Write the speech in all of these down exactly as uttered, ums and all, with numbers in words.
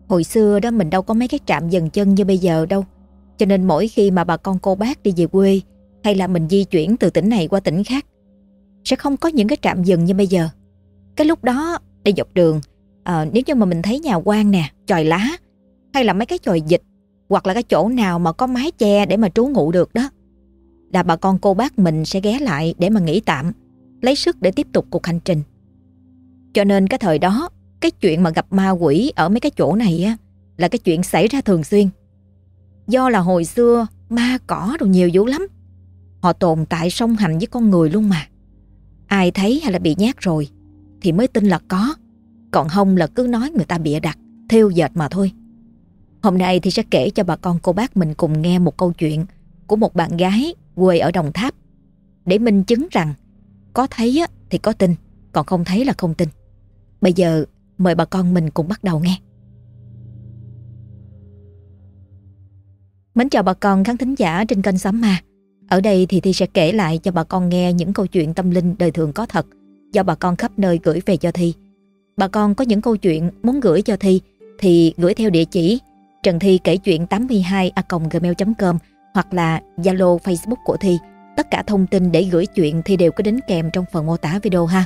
Hồi xưa đó mình đâu có mấy cái trạm dừng chân như bây giờ đâu. Cho nên mỗi khi mà bà con cô bác đi về quê hay là mình di chuyển từ tỉnh này qua tỉnh khác sẽ không có những cái trạm dừng như bây giờ. Cái lúc đó đi dọc đường, à, nếu như mà mình thấy nhà quan nè, chòi lá hay là mấy cái chòi vịt hoặc là cái chỗ nào mà có mái che để mà trú ngụ được đó, là bà con cô bác mình sẽ ghé lại để mà nghỉ tạm, lấy sức để tiếp tục cuộc hành trình. Cho nên cái thời đó, cái chuyện mà gặp ma quỷ ở mấy cái chỗ này á là cái chuyện xảy ra thường xuyên. Do là hồi xưa ma cỏ đồ nhiều dữ lắm. Họ tồn tại song hành với con người luôn mà. Ai thấy hay là bị nhát rồi thì mới tin là có, còn không là cứ nói người ta bịa đặt, thêu dệt mà thôi. Hôm nay thì sẽ kể cho bà con cô bác mình cùng nghe một câu chuyện của một bạn gái quê ở Đồng Tháp, để minh chứng rằng có thấy á thì có tin, còn không thấy là không tin. Bây giờ mời bà con mình cùng bắt đầu nghe. Mến chào bà con khán thính giả trên kênh Xóm Ma. Ở đây thì Thi sẽ kể lại cho bà con nghe những câu chuyện tâm linh đời thường có thật do bà con khắp nơi gửi về cho Thi. Bà con có những câu chuyện muốn gửi cho Thi thì gửi theo địa chỉ Trần Thi kể chuyện tám mươi hai a còng gmail chấm com hoặc là Zalo, Facebook của Thi. Tất cả thông tin để gửi chuyện thì đều có đính kèm trong phần mô tả video ha.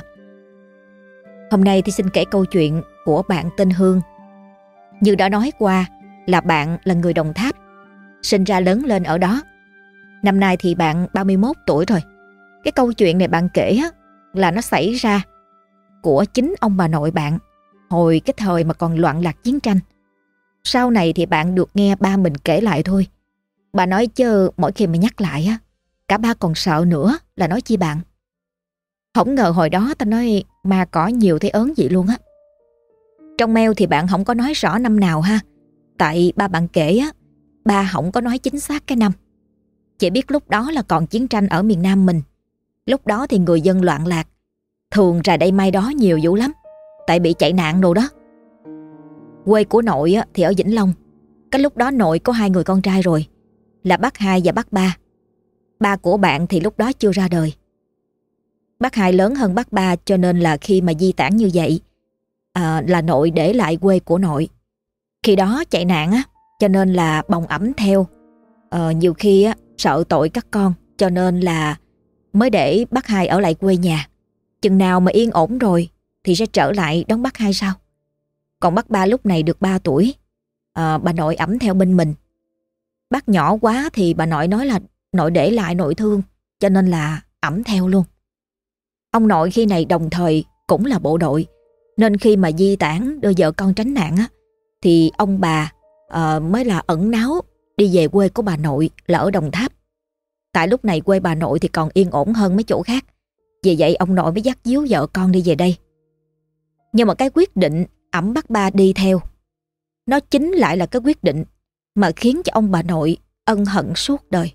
Hôm nay thì xin kể câu chuyện của bạn tên Hương. Như đã nói qua là bạn là người Đồng Tháp, sinh ra lớn lên ở đó. Năm nay thì bạn ba mươi mốt tuổi rồi. Cái câu chuyện này bạn kể á, là nó xảy ra của chính ông bà nội bạn hồi cái thời mà còn loạn lạc chiến tranh. Sau này thì bạn được nghe ba mình kể lại thôi. Bà nói chứ mỗi khi mà nhắc lại á, cả ba còn sợ nữa là nói chi bạn. Không ngờ hồi đó ta nói ma cỏ nhiều thấy ớn vậy luôn á. Trong mail thì bạn không có nói rõ năm nào ha. Tại ba bạn kể á, ba không có nói chính xác cái năm. Chỉ biết lúc đó là còn chiến tranh ở miền Nam mình. Lúc đó thì người dân loạn lạc, thường ra đây mai đó nhiều dữ lắm, tại bị chạy nạn đồ đó. Quê của nội á, thì ở Vĩnh Long. Cái lúc đó nội có hai người con trai rồi, là bác hai và bác ba. Ba của bạn thì lúc đó chưa ra đời. Bác hai lớn hơn bác ba, cho nên là khi mà di tản như vậy à, là nội để lại quê của nội. Khi đó chạy nạn á, cho nên là bồng ẵm theo. à, Nhiều khi á, sợ tội các con, cho nên là mới để bác hai ở lại quê nhà. Chừng nào mà yên ổn rồi thì sẽ trở lại đón bác hai sau. Còn bác ba lúc này được ba tuổi, à, bà nội ẵm theo bên mình. Bác nhỏ quá thì bà nội nói là nội để lại nội thương, cho nên là ẵm theo luôn. Ông nội khi này đồng thời cũng là bộ đội, nên khi mà di tản đưa vợ con tránh nạn á, thì ông bà uh, mới là ẩn náu đi về quê của bà nội là ở Đồng Tháp. Tại lúc này quê bà nội thì còn yên ổn hơn mấy chỗ khác. Vì vậy ông nội mới dắt díu vợ con đi về đây. Nhưng mà cái quyết định ẵm bác ba đi theo, nó chính lại là cái quyết định mà khiến cho ông bà nội ân hận suốt đời.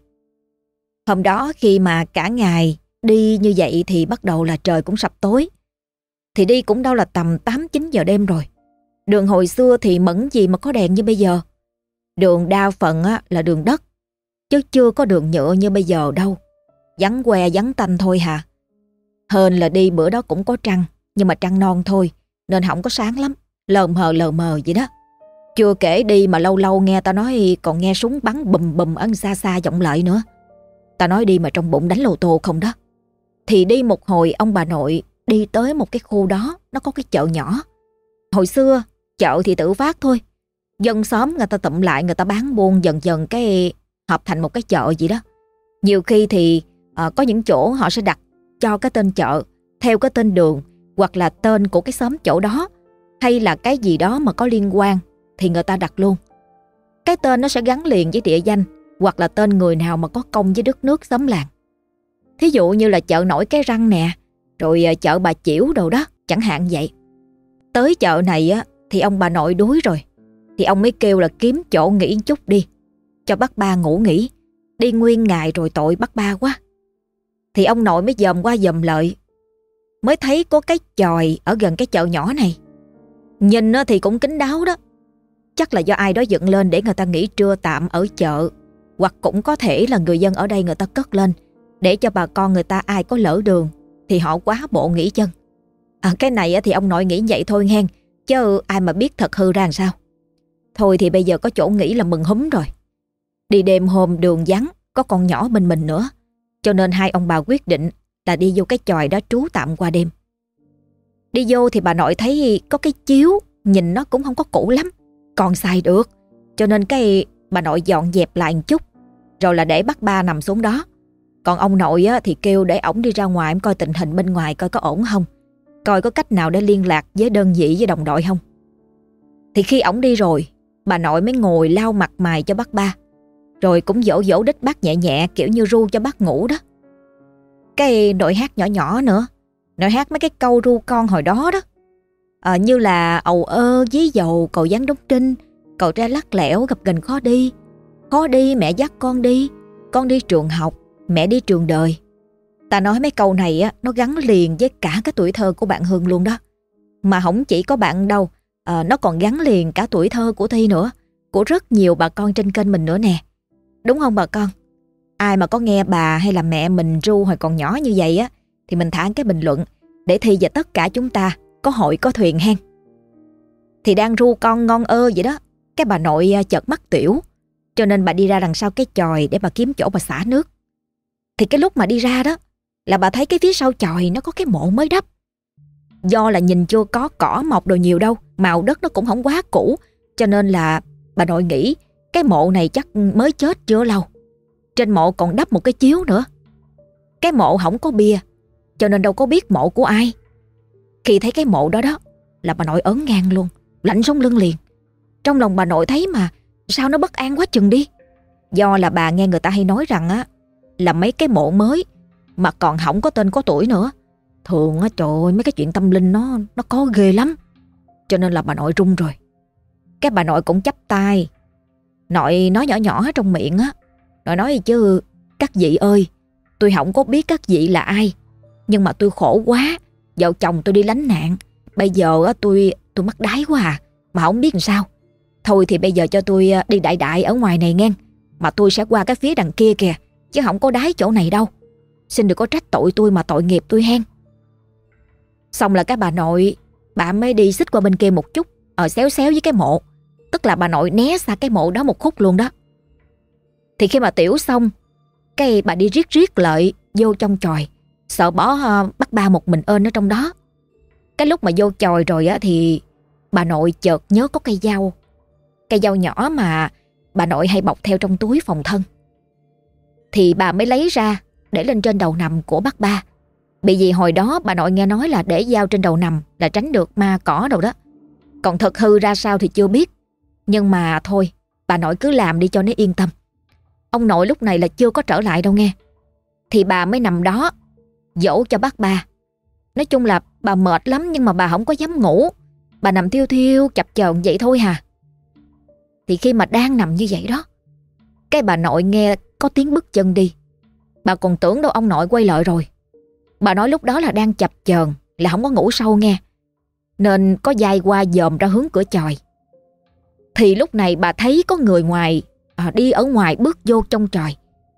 Hôm đó khi mà cả ngày đi như vậy thì bắt đầu là trời cũng sập tối. Thì đi cũng đâu là tầm tám chín giờ đêm rồi. Đường hồi xưa thì mẫn gì mà có đèn như bây giờ. Đường đa phần á, là đường đất, chứ chưa có đường nhựa như bây giờ đâu. Vắng que vắng tanh thôi hả. Hên là đi bữa đó cũng có trăng, nhưng mà trăng non thôi, nên không có sáng lắm, lờ mờ lờ mờ vậy đó. Chưa kể đi mà lâu lâu nghe ta nói còn nghe súng bắn bùm bùm ở xa xa vọng lại nữa. Ta nói đi mà trong bụng đánh lô tô không đó. Thì đi một hồi ông bà nội đi tới một cái khu đó, nó có cái chợ nhỏ. Hồi xưa chợ thì tự phát thôi, dân xóm người ta tụm lại, người ta bán buôn dần dần cái hợp thành một cái chợ gì đó. Nhiều khi thì à, có những chỗ họ sẽ đặt cho cái tên chợ theo cái tên đường, hoặc là tên của cái xóm chỗ đó, hay là cái gì đó mà có liên quan thì người ta đặt luôn. Cái tên nó sẽ gắn liền với địa danh, hoặc là tên người nào mà có công với đất nước xóm làng. Thí dụ như là chợ nổi Cái Răng nè, rồi chợ Bà Chiểu đồ đó, chẳng hạn vậy. Tới chợ này á thì ông bà nội đuối rồi, thì ông mới kêu là kiếm chỗ nghỉ chút đi, cho bác ba ngủ nghỉ. Đi nguyên ngày rồi tội bác ba quá. Thì ông nội mới dòm qua dòm lợi, mới thấy có cái chòi ở gần cái chợ nhỏ này. Nhìn thì cũng kín đáo đó. Chắc là do ai đó dựng lên để người ta nghỉ trưa tạm ở chợ, hoặc cũng có thể là người dân ở đây người ta cất lên để cho bà con người ta ai có lỡ đường thì họ quá bộ nghỉ chân. À, cái này thì ông nội nghĩ vậy thôi hen, chứ ai mà biết thật hư ra làm sao. Thôi thì bây giờ có chỗ nghỉ là mừng húm rồi. Đi đêm hôm đường vắng, có con nhỏ bên mình nữa, cho nên hai ông bà quyết định là đi vô cái chòi đó trú tạm qua đêm. Đi vô thì bà nội thấy có cái chiếu, nhìn nó cũng không có cũ lắm, còn xài được, cho nên cái bà nội dọn dẹp lại một chút, rồi là để bác Ba nằm xuống đó. Còn ông nội á, thì kêu để ổng đi ra ngoài coi tình hình bên ngoài coi có ổn không, coi có cách nào để liên lạc với đơn vị với đồng đội không. Thì khi ổng đi rồi, bà nội mới ngồi lau mặt mày cho bác Ba, rồi cũng dỗ dỗ đít bác nhẹ nhẹ, kiểu như ru cho bác ngủ đó. Cái nội hát nhỏ nhỏ nữa, nội hát mấy cái câu ru con hồi đó đó, à, như là ầu ơ dí dầu cầu giáng đống trinh, cầu tre lắc lẻo gập ghềnh khó đi, khó đi mẹ dắt con đi, con đi trường học, mẹ đi trường đời. Ta nói mấy câu này á, nó gắn liền với cả cái tuổi thơ của bạn Hương luôn đó. Mà không chỉ có bạn đâu, à, nó còn gắn liền cả tuổi thơ của Thi nữa, của rất nhiều bà con trên kênh mình nữa nè. Đúng không bà con? Ai mà có nghe bà hay là mẹ mình ru hồi còn nhỏ như vậy á, thì mình thả cái bình luận để Thi và tất cả chúng ta có hội có thuyền hen. Thì đang ru con ngon ơ vậy đó, cái bà nội chợt mắc tiểu, cho nên bà đi ra đằng sau cái chòi để bà kiếm chỗ bà xả nước. Thì cái lúc mà đi ra đó là bà thấy cái phía sau chòi nó có cái mộ mới đắp. Do là nhìn chưa có cỏ mọc đồ nhiều đâu, màu đất nó cũng không quá cũ, cho nên là bà nội nghĩ cái mộ này chắc mới chết chưa lâu. Trên mộ còn đắp một cái chiếu nữa. Cái mộ không có bia, cho nên đâu có biết mộ của ai. Khi thấy cái mộ đó đó là bà nội ớn ngang luôn, lạnh sống lưng liền. Trong lòng bà nội thấy mà sao nó bất an quá chừng đi. Do là bà nghe người ta hay nói rằng á, là mấy cái mộ mới mà còn không có tên có tuổi nữa, thường á, trời ơi, mấy cái chuyện tâm linh nó nó có ghê lắm. Cho nên là bà nội run rồi. Cái bà nội cũng chắp tay, nội nói nhỏ nhỏ trong miệng á. Nội nói chứ các vị ơi, tôi không có biết các vị là ai, nhưng mà tôi khổ quá, vợ chồng tôi đi lánh nạn, bây giờ á, tôi tôi mắc đái quá à, mà không biết làm sao. Thôi thì bây giờ cho tôi đi đại đại ở ngoài này nghe, mà tôi sẽ qua cái phía đằng kia kìa, chứ không có đái chỗ này đâu. Xin đừng có trách tội tôi mà tội nghiệp tôi hen. Xong là cái bà nội, bà mới đi xích qua bên kia một chút, ở xéo xéo với cái mộ. Tức là bà nội né xa cái mộ đó một khúc luôn đó. Thì khi mà tiểu xong, cái bà đi riết riết lợi vô trong chòi, sợ bỏ uh, bác Ba một mình ơn ở trong đó. Cái lúc mà vô chòi rồi á, thì bà nội chợt nhớ có cây dao. Cây dao nhỏ mà bà nội hay bọc theo trong túi phòng thân. Thì bà mới lấy ra để lên trên đầu nằm của bác Ba. Bởi vì hồi đó bà nội nghe nói là để dao trên đầu nằm là tránh được ma cỏ đâu đó. Còn thật hư ra sao thì chưa biết, nhưng mà thôi, bà nội cứ làm đi cho nó yên tâm. Ông nội lúc này là chưa có trở lại đâu nghe. Thì bà mới nằm đó dỗ cho bác Ba. Nói chung là bà mệt lắm, nhưng mà bà không có dám ngủ. Bà nằm thiêu thiêu chập chờn vậy thôi hà. Thì khi mà đang nằm như vậy đó, cái bà nội nghe có tiếng bước chân đi. Bà còn tưởng đâu ông nội quay lại rồi. Bà nói lúc đó là đang chập chờn, là không có ngủ sâu nghe, nên có dai qua dòm ra hướng cửa chòi. Thì lúc này bà thấy có người ngoài à, đi ở ngoài bước vô trong chòi.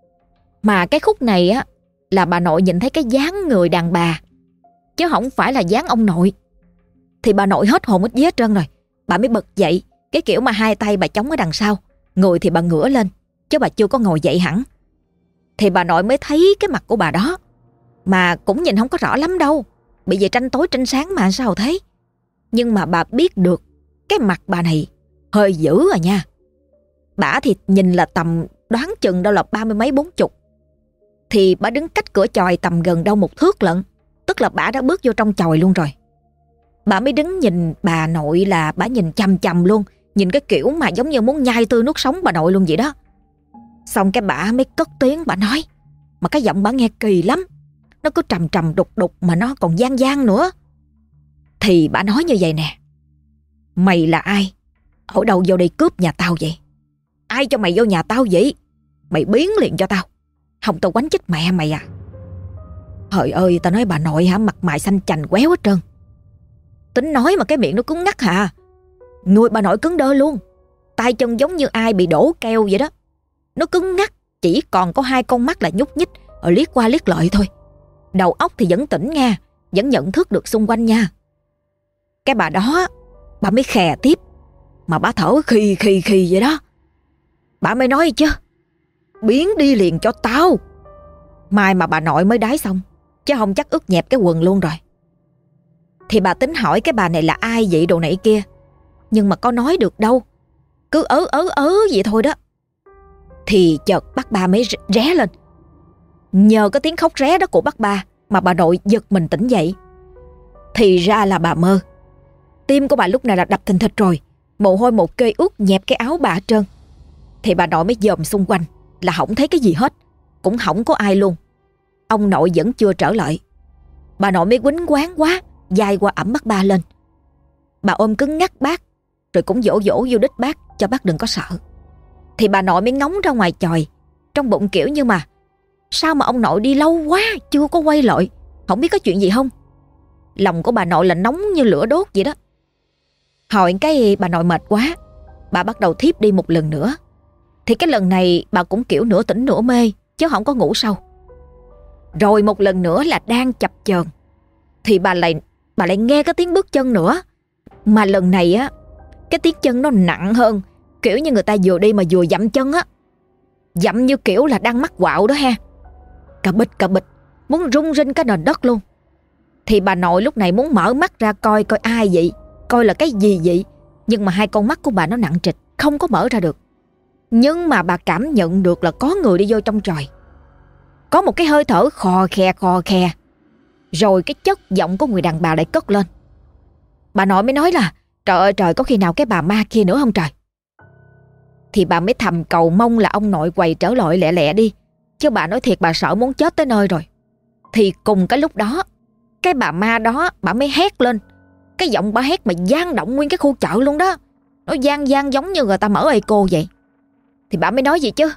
Mà cái khúc này á là bà nội nhìn thấy cái dáng người đàn bà, chứ không phải là dáng ông nội. Thì bà nội hết hồn hết vía hết trơn rồi. Bà mới bật dậy, cái kiểu mà hai tay bà chống ở đằng sau, người thì bà ngửa lên, chứ bà chưa có ngồi dậy hẳn. Thì bà nội mới thấy cái mặt của bà đó, mà cũng nhìn không có rõ lắm đâu, bị về tranh tối tranh sáng mà sao thấy. Nhưng mà bà biết được cái mặt bà này hơi dữ à nha. Bà thì nhìn là tầm đoán chừng đâu là ba mươi mấy bốn chục. Thì bà đứng cách cửa chòi tầm gần đâu một thước lận, tức là bà đã bước vô trong chòi luôn rồi. Bà mới đứng nhìn bà nội, là bà nhìn chằm chằm luôn, nhìn cái kiểu mà giống như muốn nhai tươi nuốt sống bà nội luôn vậy đó. Xong cái bà mới cất tiếng bà nói, mà cái giọng bà nghe kỳ lắm, nó cứ trầm trầm đục đục mà nó còn gian gian nữa. Thì bà nói như vậy nè: mày là ai? Ở đâu vô đây cướp nhà tao vậy? Ai cho mày vô nhà tao vậy? Mày biến liền cho tao, không tao quánh chết mẹ mày à. Trời ơi, tao nói bà nội hả, mặt mày xanh chành quéo hết trơn. Tính nói mà cái miệng nó cứng ngắc hà. Người bà nội cứng đơ luôn, tay chân giống như ai bị đổ keo vậy đó. Nó cứng ngắc, chỉ còn có hai con mắt là nhúc nhích, ở liếc qua liếc lại thôi. Đầu óc thì vẫn tỉnh nha, vẫn nhận thức được xung quanh nha. Cái bà đó, bà mới khè tiếp: mà bà thở khì khì khì vậy đó. Bà mới nói chứ, biến đi liền cho tao. Mai mà bà nội mới đái xong, chứ không chắc ướt nhẹp cái quần luôn rồi. Thì bà tính hỏi cái bà này là ai vậy đồ này kia, nhưng mà có nói được đâu, cứ ớ ớ ớ vậy thôi đó. Thì chợt bác ba mới ré lên. Nhờ cái tiếng khóc ré đó của bác ba mà bà nội giật mình tỉnh dậy. Thì ra là bà mơ. Tim của bà lúc này là đập thình thịch rồi, mồ hôi một kê ướt nhẹp cái áo bà hết trơn. Thì bà nội mới dòm xung quanh là không thấy cái gì hết, cũng không có ai luôn. Ông nội vẫn chưa trở lại. Bà nội mới quýnh quán quá, dài qua ẵm bác ba lên. Bà ôm cứng ngắc bác, rồi cũng dỗ dỗ vô đít bác cho bác đừng có sợ. Thì bà nội mới ngóng ra ngoài chòi, trong bụng kiểu như mà sao mà ông nội đi lâu quá chưa có quay lại, không biết có chuyện gì không. Lòng của bà nội là nóng như lửa đốt vậy đó. Hồi cái bà nội mệt quá, bà bắt đầu thiếp đi một lần nữa. Thì cái lần này bà cũng kiểu nửa tỉnh nửa mê, chứ không có ngủ sâu. Rồi một lần nữa là đang chập chờn, thì bà lại bà lại nghe cái tiếng bước chân nữa. Mà lần này á, cái tiếng chân nó nặng hơn, kiểu như người ta vừa đi mà vừa dậm chân á. Dậm như kiểu là đang mắc quạo đó ha. Cà bịch cà bịch, muốn rung rinh cái nền đất luôn. Thì bà nội lúc này muốn mở mắt ra coi coi ai vậy, coi là cái gì vậy. Nhưng mà hai con mắt của bà nó nặng trịch, không có mở ra được. Nhưng mà bà cảm nhận được là có người đi vô trong tròi. Có một cái hơi thở khò khè khò khè. Rồi cái chất giọng của người đàn bà lại cất lên. Bà nội mới nói là trời ơi trời, có khi nào cái bà ma kia nữa không trời. Thì bà mới thầm cầu mong là ông nội quay trở lại lẹ lẹ đi, chứ bà nói thiệt bà sợ muốn chết tới nơi rồi. Thì cùng cái lúc đó, cái bà ma đó bà mới hét lên. Cái giọng bà hét mà vang động nguyên cái khu chợ luôn đó. Nó vang vang giống như người ta mở eco vậy. Thì bà mới nói gì chứ,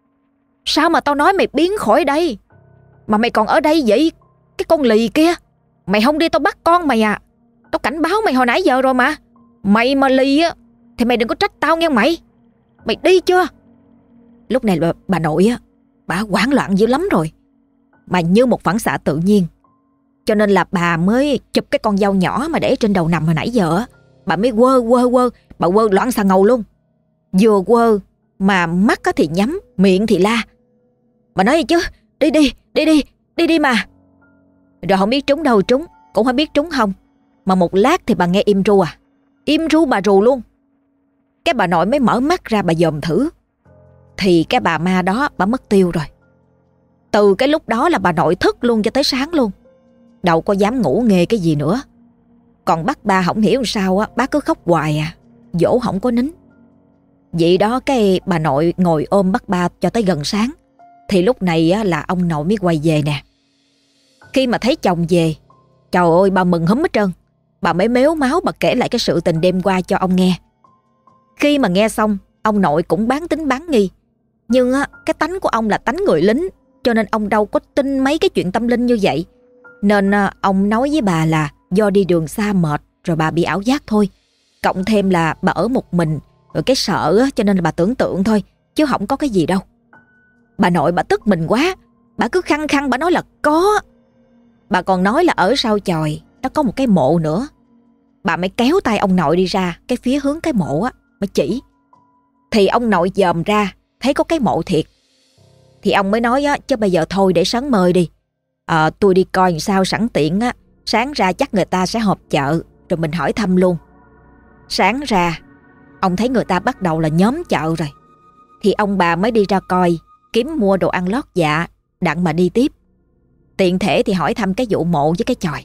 sao mà tao nói mày biến khỏi đây mà mày còn ở đây vậy? Cái con lì kia, mày không đi tao bắt con mày à. Tao cảnh báo mày hồi nãy giờ rồi mà. Mày mà lì á thì mày đừng có trách tao nghe mày. Mày đi chưa? Lúc này bà, bà nội á, bà hoảng loạn dữ lắm rồi. Mà như một phản xạ tự nhiên, cho nên là bà mới chụp cái con dao nhỏ mà để trên đầu nằm hồi nãy giờ á. Bà mới quơ quơ quơ, bà quơ loạn xà ngầu luôn. Vừa quơ mà mắt thì nhắm, miệng thì la. Bà nói gì chứ, đi đi, đi đi, đi đi mà. Rồi không biết trúng đâu trúng, cũng không biết trúng không. Mà một lát thì bà nghe im ru à. Im ru bà rù luôn. Cái bà nội mới mở mắt ra bà dòm thử. Thì cái bà ma đó bà mất tiêu rồi. Từ cái lúc đó là bà nội thức luôn cho tới sáng luôn, đâu có dám ngủ nghê cái gì nữa. Còn bác ba không hiểu sao á, bác cứ khóc hoài à, dỗ không có nín. Vậy đó cái bà nội ngồi ôm bác ba cho tới gần sáng. Thì lúc này á, là ông nội mới quay về nè. Khi mà thấy chồng về, trời ơi bà mừng húm hết trơn. Bà mới mếu máu bà kể lại cái sự tình đêm qua cho ông nghe. Khi mà nghe xong, ông nội cũng bán tính bán nghi. Nhưng á, cái tánh của ông là tánh người lính, cho nên ông đâu có tin mấy cái chuyện tâm linh như vậy. Nên à, ông nói với bà là do đi đường xa mệt rồi bà bị ảo giác thôi. Cộng thêm là bà ở một mình, rồi cái sợ á, cho nên là bà tưởng tượng thôi, chứ không có cái gì đâu. Bà nội bà tức mình quá, bà cứ khăng khăng bà nói là có. Bà còn nói là ở sau chòi nó có một cái mộ nữa. Bà mới kéo tay ông nội đi ra cái phía hướng cái mộ á, mới chỉ. Thì ông nội dòm ra thấy có cái mộ thiệt. Thì ông mới nói á, chứ bây giờ thôi để sáng mời đi. À, tôi đi coi làm sao sẵn tiện á, sáng ra chắc người ta sẽ họp chợ, rồi mình hỏi thăm luôn. Sáng ra, ông thấy người ta bắt đầu là nhóm chợ rồi. Thì ông bà mới đi ra coi, kiếm mua đồ ăn lót dạ, đặng mà đi tiếp. Tiện thể thì hỏi thăm cái vụ mộ với cái chòi.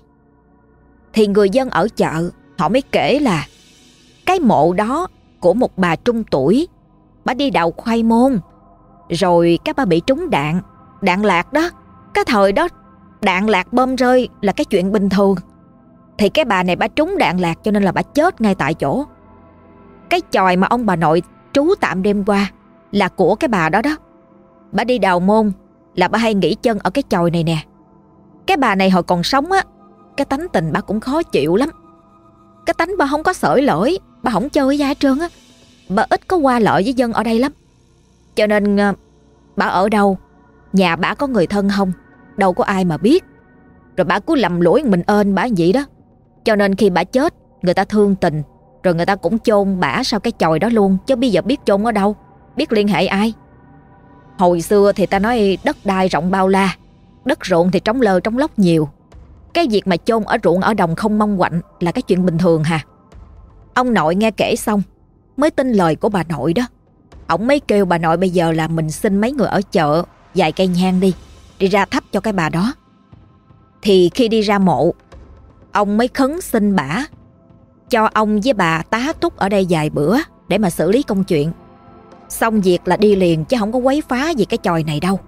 Thì người dân ở chợ, họ mới kể là cái mộ đó của một bà trung tuổi. Bà đi đào khoai môn, rồi các bà bị trúng đạn, đạn lạc đó. Cái thời đó đạn lạc bom rơi là cái chuyện bình thường. Thì cái bà này bà trúng đạn lạc cho nên là bà chết ngay tại chỗ. Cái chòi mà ông bà nội trú tạm đêm qua là của cái bà đó đó. Bà đi đào môn là bà hay nghỉ chân ở cái chòi này nè. Cái bà này hồi còn sống á, cái tánh tình bà cũng khó chịu lắm. Cái tánh bà không có xởi lởi, bà không chơi với ai hết trơn á. Bà ít có qua lại với dân ở đây lắm. Cho nên bà ở đâu, nhà bà có người thân không, đâu có ai mà biết. Rồi bà cứ lầm lũi mình ơn bà vậy đó. Cho nên khi bà chết, người ta thương tình, Rồi người ta cũng chôn bả sau cái chòi đó luôn, chứ bây giờ biết chôn ở đâu, biết liên hệ ai. Hồi xưa thì ta nói đất đai rộng bao la, đất ruộng thì trống lơ trống lóc nhiều. Cái việc mà chôn ở ruộng ở đồng không mong quạnh là cái chuyện bình thường hà. Ông nội nghe kể xong mới tin lời của bà nội đó. Ông mới kêu bà nội bây giờ là mình xin mấy người ở chợ vài cây nhang đi, đi ra thắp cho cái bà đó. Thì khi đi ra mộ, ông mới khấn xin bả cho ông với bà tá túc ở đây vài bữa để mà xử lý công chuyện. Xong việc là đi liền, chứ không có quấy phá gì cái chòi này đâu.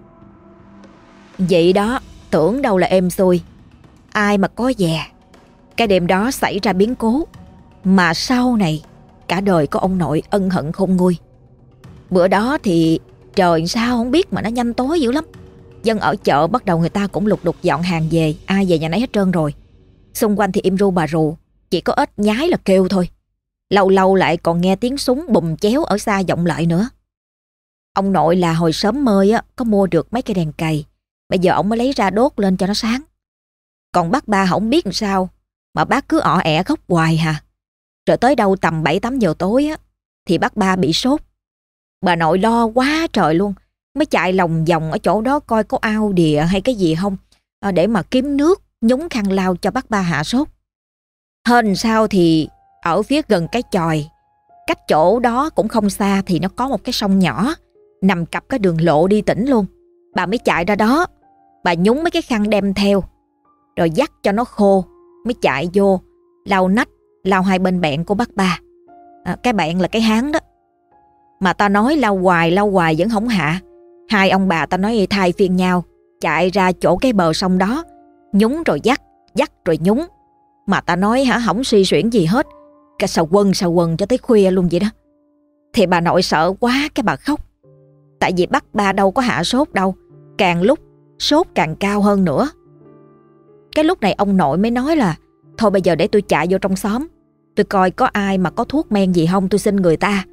Vậy đó, tưởng đâu là êm xuôi, ai mà có dè. Cái đêm đó xảy ra biến cố mà sau này cả đời của ông nội ân hận khôn nguôi. Bữa đó thì trời sao không biết mà nó nhanh tối dữ lắm. Dân ở chợ bắt đầu người ta cũng lục đục dọn hàng về, ai về nhà nấy hết trơn rồi. Xung quanh thì im ru bà rù, chỉ có ếch nhái là kêu thôi. Lâu lâu lại còn nghe tiếng súng bùm chéo ở xa vọng lại nữa. Ông nội là hồi sớm mơi á có mua được mấy cây đèn cày, bây giờ ông mới lấy ra đốt lên cho nó sáng. Còn bác ba không biết làm sao mà bác cứ ọ ẻ khóc hoài hà. Rồi tới đâu tầm bảy tám giờ tối á thì bác ba bị sốt. Bà nội lo quá trời luôn, mới chạy lòng vòng ở chỗ đó coi có ao đìa hay cái gì không, để mà kiếm nước nhúng khăn lau cho bác ba hạ sốt. Hên sao thì ở phía gần cái chòi, cách chỗ đó cũng không xa, thì nó có một cái sông nhỏ nằm cặp cái đường lộ đi tỉnh luôn. Bà mới chạy ra đó, bà nhúng mấy cái khăn đem theo, rồi dắt cho nó khô, mới chạy vô lau nách, lau hai bên bẹn của bác ba. À, cái bẹn là cái háng đó. Mà ta nói lau hoài lau hoài vẫn không hạ. Hai ông bà ta nói thay phiên nhau chạy ra chỗ cái bờ sông đó, nhúng rồi dắt, dắt rồi nhúng. Mà ta nói hả, không suy xuyển gì hết, cái sầu quần sầu quần cho tới khuya luôn vậy đó. Thì bà nội sợ quá cái bà khóc. Tại vì bác ba đâu có hạ sốt đâu, càng lúc sốt càng cao hơn nữa. Cái lúc này ông nội mới nói là thôi bây giờ để tôi chạy vô trong xóm, tôi coi có ai mà có thuốc men gì không, tôi xin người ta.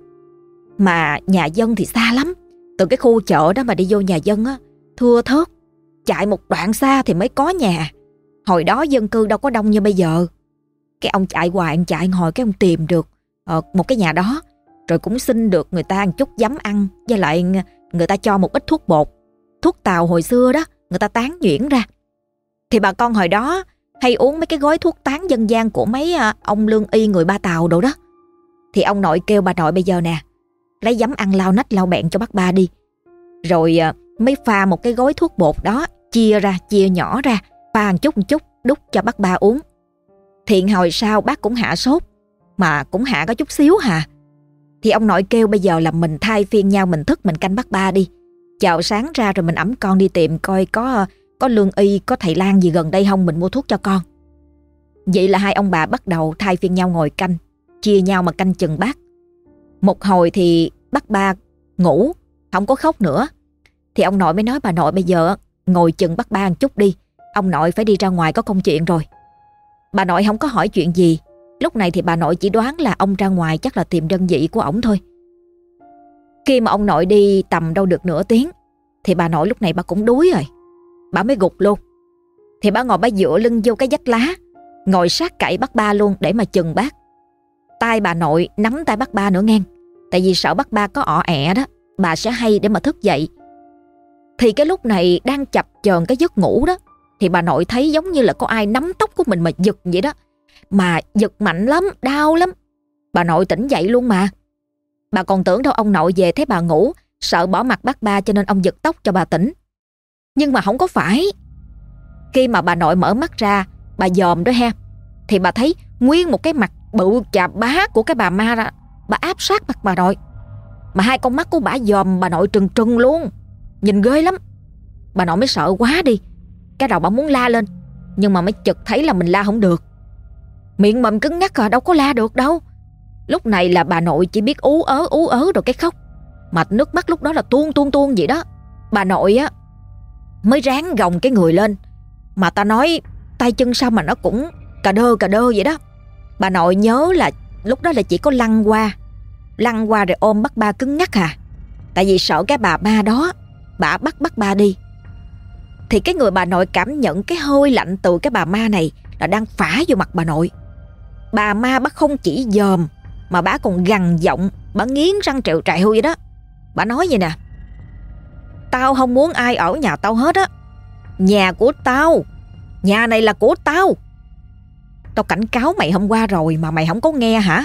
Mà nhà dân thì xa lắm, từ cái khu chợ đó mà đi vô nhà dân á, thưa thớt, chạy một đoạn xa thì mới có nhà. Hồi đó dân cư đâu có đông như bây giờ. Cái ông chạy hoài, ông chạy hồi cái ông tìm được uh, một cái nhà đó, rồi cũng xin được người ta một chút giấm ăn, với lại người ta cho một ít thuốc bột, thuốc tàu hồi xưa đó, người ta tán nhuyễn ra. Thì bà con hồi đó hay uống mấy cái gói thuốc tán dân gian của mấy uh, ông lương y người Ba Tàu đồ đó. Thì ông nội kêu bà nội bây giờ nè, lấy giấm ăn lau nách lau bẹn cho bác ba đi. Rồi uh, mới pha một cái gói thuốc bột đó, chia ra, chia nhỏ ra, pha một chút một chút, đút cho bác ba uống. Thiện hồi sau bác cũng hạ sốt, mà cũng hạ có chút xíu hà. Thì ông nội kêu bây giờ là mình thay phiên nhau, mình thức mình canh bác ba đi. Chào sáng ra rồi mình ẵm con đi tiệm coi có có lương y, có thầy lang gì gần đây không, mình mua thuốc cho con. Vậy là hai ông bà bắt đầu thay phiên nhau ngồi canh, chia nhau mà canh chừng bác. Một hồi thì bác ba ngủ, không có khóc nữa. Thì ông nội mới nói bà nội bây giờ ngồi chừng bác ba một chút đi, ông nội phải đi ra ngoài có công chuyện rồi. Bà nội không có hỏi chuyện gì. Lúc này thì bà nội chỉ đoán là ông ra ngoài chắc là tìm đơn vị của ổng thôi. Khi mà ông nội đi tầm đâu được nửa tiếng thì bà nội lúc này bà cũng đuối rồi, bà mới gục luôn. Thì bà ngồi bà dựa lưng vô cái vách lá, ngồi sát cạnh bác ba luôn để mà chừng bác. Tay bà nội nắm tay bác ba nữa ngang, tại vì sợ bác ba có ọ ẹ đó, bà sẽ hay để mà thức dậy. Thì cái lúc này đang chập chờn cái giấc ngủ đó, thì bà nội thấy giống như là có ai nắm tóc của mình mà giật vậy đó. Mà giật mạnh lắm, đau lắm. Bà nội tỉnh dậy luôn mà. Bà còn tưởng đâu ông nội về thấy bà ngủ, sợ bỏ mặt bác ba cho nên ông giật tóc cho bà tỉnh. Nhưng mà không có phải. Khi mà bà nội mở mắt ra, bà dòm đó ha, thì bà thấy nguyên một cái mặt bự chà bá của cái bà ma ra, bà áp sát mặt bà nội. Mà hai con mắt của bà dòm bà nội trừng trừng luôn, nhìn ghê lắm. Bà nội mới sợ quá đi. Cái đầu bà muốn la lên, nhưng mà mới chợt thấy là mình la không được, miệng mồm cứng ngắc à, đâu có la được đâu. Lúc này là bà nội chỉ biết ú ớ ú ớ rồi cái khóc, mà nước mắt lúc đó là tuôn tuôn tuôn vậy đó. Bà nội á mới ráng gồng cái người lên, mà ta nói tay chân sao mà nó cũng cà đơ cà đơ vậy đó. Bà nội nhớ là lúc đó là chỉ có lăn qua Lăn qua rồi ôm bác ba cứng ngắc à, tại vì sợ cái bà ma đó bà bắt bác ba đi. Thì cái người bà nội cảm nhận cái hơi lạnh từ cái bà ma này là đang phả vô mặt bà nội. Bà ma bắt không chỉ dòm Mà bả còn gằn giọng, bả nghiến răng trẹo trẹo vậy đó. Bả nói vậy nè: tao không muốn ai ở nhà tao hết á. Nhà của tao, nhà này là của tao. Tao cảnh cáo mày hôm qua rồi mà mày không có nghe hả?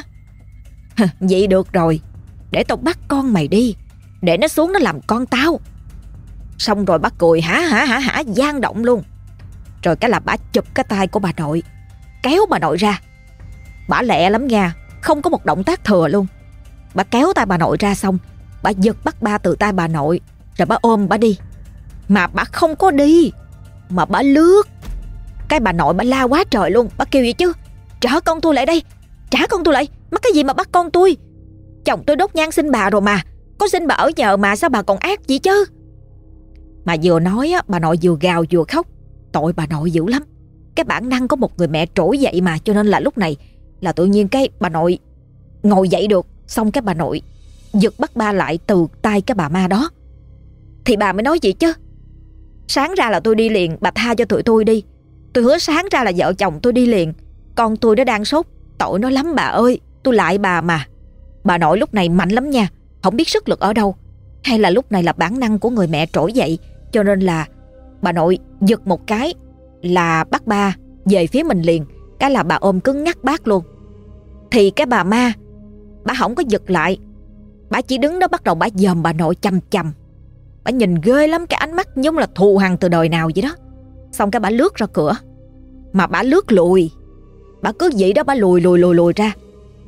Vậy được rồi, để tao bắt con mày đi, để nó xuống nó làm con tao. Xong rồi bả cười hả hả hả hả gian động luôn. Rồi cái là bả chụp cái tay của bà nội, kéo bà nội ra. Bả lẹ lắm nha, không có một động tác thừa luôn. Bả kéo tay bà nội ra xong, bả giật bắt ba từ tay bà nội, rồi bả ôm bả đi. Mà bả không có đi, mà bả lướt. Cái bà nội bả la quá trời luôn. Bả kêu vậy chứ: trả con tôi lại đây, trả con tôi lại. Mắc cái gì mà bắt con tôi? Chồng tôi đốt nhang xin bà rồi mà, có xin bà ở nhờ mà, sao bà còn ác gì chứ? Mà vừa nói á, bà nội vừa gào vừa khóc. Tội bà nội dữ lắm. Cái bản năng có một người mẹ trỗi dậy mà, cho nên là lúc này là tự nhiên cái bà nội ngồi dậy được. Xong cái bà nội giật bắt ba lại từ tay cái bà ma đó. Thì bà mới nói gì chứ: sáng ra là tôi đi liền, bà tha cho tụi tôi đi. Tôi hứa sáng ra là vợ chồng tôi đi liền. Con tôi nó đang sốt, tội nó lắm bà ơi, tôi lại bà mà. Bà nội lúc này mạnh lắm nha, không biết sức lực ở đâu. Hay là lúc này là bản năng của người mẹ trỗi dậy, cho nên là bà nội giật một cái là bắt ba về phía mình liền. Cái là bà ôm cứng ngắc bác luôn. Thì cái bà ma, bà không có giật lại, bà chỉ đứng đó bắt đầu bà dòm bà nội chằm chằm. Bà nhìn ghê lắm, cái ánh mắt giống là thù hằn từ đời nào vậy đó. Xong cái bà lướt ra cửa. Mà bà lướt lùi, bà cứ vậy đó, bà lùi lùi lùi lùi ra.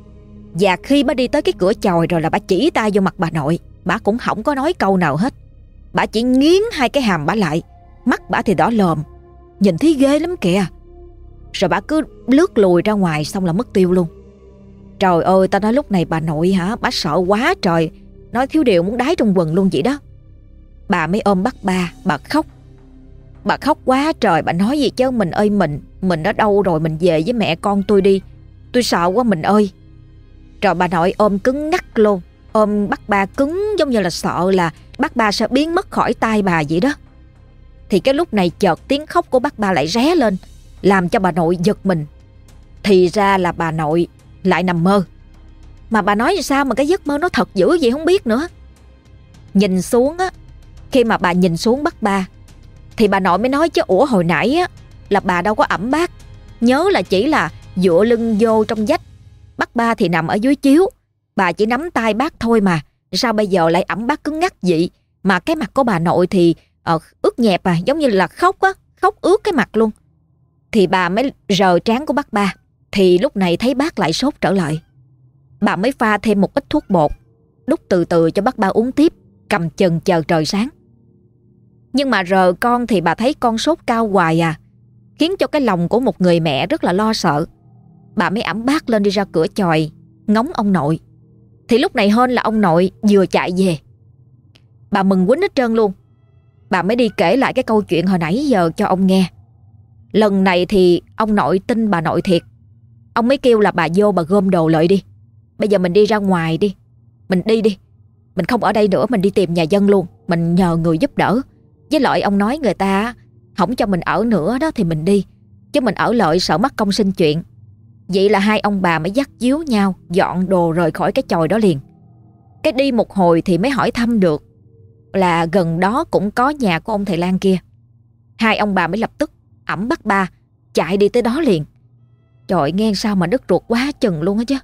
Và khi bà đi tới cái cửa chòi rồi là bà chỉ tay vô mặt bà nội. Bà cũng không có nói câu nào hết. Bà chỉ nghiến hai cái hàm bà lại. Mắt bà thì đỏ lòm, nhìn thấy ghê lắm kìa. Rồi bà cứ lướt lùi ra ngoài, xong là mất tiêu luôn. Trời ơi, tao nói lúc này bà nội hả, bà sợ quá trời, nói thiếu điều muốn đái trong quần luôn vậy đó. Bà mới ôm bắt ba, bà khóc. Bà khóc quá trời, bà nói gì chứ: mình ơi mình, mình ở đâu rồi, mình về với mẹ con tôi đi, tôi sợ quá mình ơi. Rồi bà nội ôm cứng ngắc luôn, ôm bắt ba cứng giống như là sợ là bắt ba sẽ biến mất khỏi tay bà vậy đó. Thì cái lúc này chợt tiếng khóc của bắt ba lại ré lên, làm cho bà nội giật mình. Thì ra là bà nội lại nằm mơ. Mà bà nói sao mà cái giấc mơ nó thật dữ vậy không biết nữa. Nhìn xuống á, khi mà bà nhìn xuống bắt ba thì bà nội mới nói chứ: ủa hồi nãy á là bà đâu có ẵm bác, nhớ là chỉ là dựa lưng vô trong vách, bắt ba thì nằm ở dưới chiếu, bà chỉ nắm tay bác thôi mà, sao bây giờ lại ẵm bác cứng ngắc vậy? Mà cái mặt của bà nội thì uh, ướt nhẹp à, giống như là khóc á, khóc ướt cái mặt luôn. Thì bà mới rờ trán của bác ba, thì lúc này thấy bác lại sốt trở lại. Bà mới pha thêm một ít thuốc bột, đút từ từ cho bác ba uống tiếp, cầm chừng chờ trời sáng. Nhưng mà rờ con thì bà thấy con sốt cao hoài à, khiến cho cái lòng của một người mẹ rất là lo sợ. Bà mới ẵm bác lên đi ra cửa chòi ngóng ông nội. Thì lúc này hên là ông nội vừa chạy về. Bà mừng quýnh hết trơn luôn. Bà mới đi kể lại cái câu chuyện hồi nãy giờ cho ông nghe. Lần này thì ông nội tin bà nội thiệt. Ông mới kêu là bà vô bà gom đồ lại đi, bây giờ mình đi ra ngoài đi, mình đi đi, mình không ở đây nữa, mình đi tìm nhà dân luôn, mình nhờ người giúp đỡ. Với lại ông nói người ta không cho mình ở nữa đó thì mình đi, chứ mình ở lại sợ mất công sinh chuyện. Vậy là hai ông bà mới dắt díu nhau dọn đồ rời khỏi cái chòi đó liền. Cái đi một hồi thì mới hỏi thăm được là gần đó cũng có nhà của ông thầy Lan kia. Hai ông bà mới lập tức ẵm bắt ba chạy đi tới đó liền. Trời, nghe sao mà đứt ruột quá chừng luôn á chứ.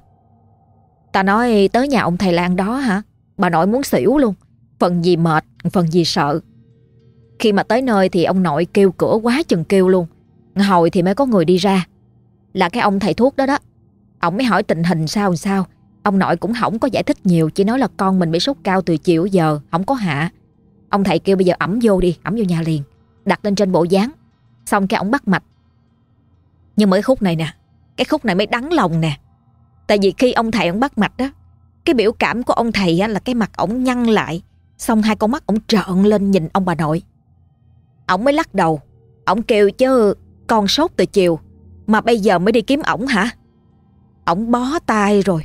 Ta nói tới nhà ông thầy Lan đó hả, bà nội muốn xỉu luôn. Phần gì mệt, phần gì sợ. Khi mà tới nơi thì ông nội kêu cửa quá chừng kêu luôn. Hồi thì mới có người đi ra, là cái ông thầy thuốc đó đó. Ông mới hỏi tình hình sao sao. Ông nội cũng không có giải thích nhiều, chỉ nói là con mình bị sốt cao từ chiều giờ, không có hạ. Ông thầy kêu bây giờ ẵm vô đi, ẵm vô nhà liền, đặt lên trên bộ dáng. Xong cái ông bắt mạch. Nhưng mà cái khúc này nè, cái khúc này mới đắng lòng nè. Tại vì khi ông thầy ông bắt mạch đó, cái biểu cảm của ông thầy á, là cái mặt ổng nhăn lại, xong hai con mắt ổng trợn lên nhìn ông bà nội. Ổng mới lắc đầu. Ổng kêu chứ con sốt từ chiều mà bây giờ mới đi kiếm ổng hả? Ổng bó tay rồi.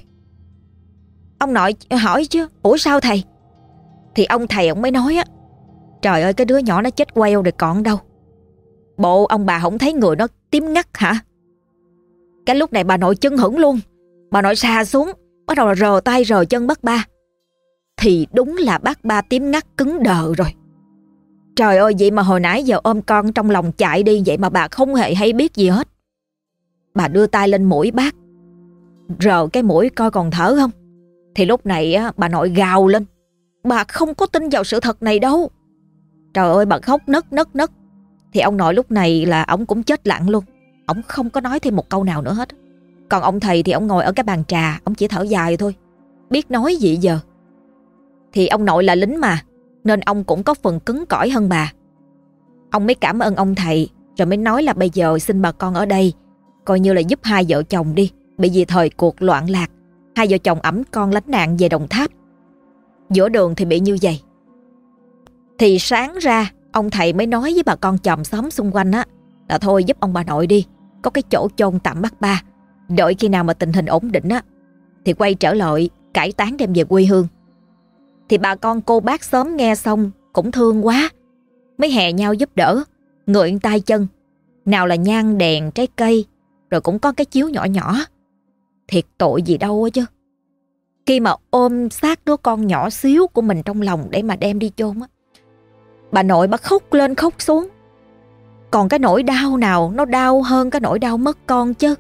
Ông nội hỏi chứ ủa sao thầy? Thì ông thầy ổng mới nói á, trời ơi cái đứa nhỏ nó chết queo rồi còn đâu. Bộ ông bà không thấy người nó tím ngắt hả? Cái lúc này bà nội chưng hửng luôn. Bà nội xà xuống, bắt đầu là rờ tay rờ chân bác ba. Thì đúng là bác ba tím ngắt cứng đờ rồi. Trời ơi, vậy mà hồi nãy giờ ôm con trong lòng chạy đi, vậy mà bà không hề hay biết gì hết. Bà đưa tay lên mũi bác, rờ cái mũi coi còn thở không. Thì lúc này á, bà nội gào lên. Bà không có tin vào sự thật này đâu. Trời ơi, bà khóc nấc nấc nấc. Thì ông nội lúc này là ông cũng chết lặng luôn. Ông không có nói thêm một câu nào nữa hết. Còn ông thầy thì ông ngồi ở cái bàn trà, ông chỉ thở dài thôi, biết nói gì giờ. Thì ông nội là lính mà, nên ông cũng có phần cứng cỏi hơn bà. Ông mới cảm ơn ông thầy, rồi mới nói là bây giờ xin bà con ở đây coi như là giúp hai vợ chồng đi. Bởi vì thời cuộc loạn lạc, hai vợ chồng ẵm con lánh nạn về Đồng Tháp. Giữa đường thì bị như vậy. Thì sáng ra ông thầy mới nói với bà con chòm xóm xung quanh á, là thôi giúp ông bà nội đi, có cái chỗ chôn tạm bác ba. Đợi khi nào mà tình hình ổn định á, thì quay trở lại cải táng đem về quê hương. Thì bà con cô bác xóm nghe xong cũng thương quá, mới hè nhau giúp đỡ, ngượng tay chân. Nào là nhang đèn, trái cây, rồi cũng có cái chiếu nhỏ nhỏ. Thiệt tội gì đâu á chứ. Khi mà ôm xác đứa con nhỏ xíu của mình trong lòng để mà đem đi chôn á, bà nội bà khóc lên khóc xuống. Còn cái nỗi đau nào nó đau hơn cái nỗi đau mất con chứ.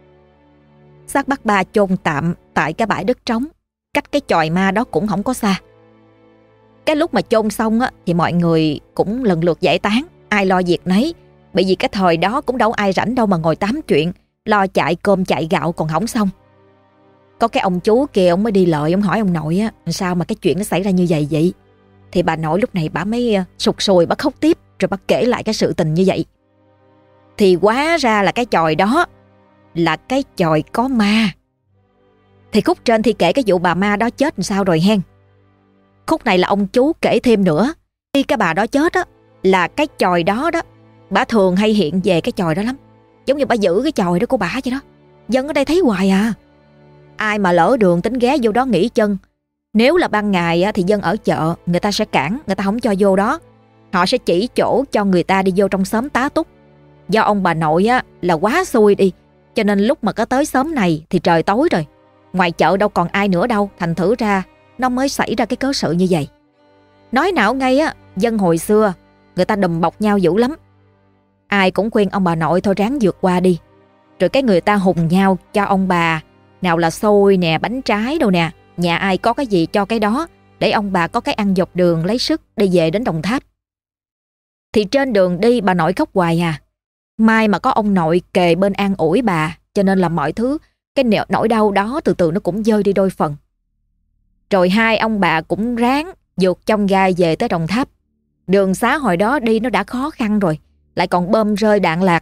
Xác bác ba chôn tạm tại cái bãi đất trống, cách cái chòi ma đó cũng không có xa. Cái lúc mà chôn xong á, thì mọi người cũng lần lượt giải tán, ai lo việc nấy. Bởi vì cái thời đó cũng đâu ai rảnh đâu mà ngồi tám chuyện, lo chạy cơm chạy gạo còn không xong. Có cái ông chú kia, ông mới đi lợi, ông hỏi ông nội á, sao mà cái chuyện nó xảy ra như vậy vậy. Thì bà nội lúc này bà mới sụt sùi, bà khóc tiếp, rồi bà kể lại cái sự tình như vậy. Thì hóa ra là cái chòi đó là cái chòi có ma. Thì khúc trên thì kể cái vụ bà ma đó chết làm sao rồi hen. Khúc này là ông chú kể thêm nữa. Khi cái bà đó chết á, là cái chòi đó đó, bà thường hay hiện về cái chòi đó lắm. Giống như bà giữ cái chòi đó của bà vậy đó. Dân ở đây thấy hoài à. Ai mà lỡ đường tính ghé vô đó nghỉ chân, nếu là ban ngày á, thì dân ở chợ người ta sẽ cản, người ta không cho vô đó. Họ sẽ chỉ chỗ cho người ta đi vô trong xóm tá túc. Do ông bà nội á, là quá xui đi, cho nên lúc mà có tới xóm này thì trời tối rồi, ngoài chợ đâu còn ai nữa đâu. Thành thử ra nó mới xảy ra cái cớ sự như vậy. Nói nào ngay á, dân hồi xưa người ta đùm bọc nhau dữ lắm. Ai cũng khuyên ông bà nội thôi ráng vượt qua đi. Rồi cái người ta hùng nhau cho ông bà, nào là xôi nè, bánh trái đâu nè, nhà ai có cái gì cho cái đó, để ông bà có cái ăn dọc đường lấy sức đi về đến Đồng Tháp. Thì trên đường đi bà nội khóc hoài à. May mà có ông nội kề bên an ủi bà, cho nên là mọi thứ, cái nỗi đau đó từ từ nó cũng vơi đi đôi phần. Rồi hai ông bà cũng ráng vượt trong gai về tới Đồng Tháp. Đường xá hồi đó đi nó đã khó khăn rồi, lại còn bom rơi đạn lạc.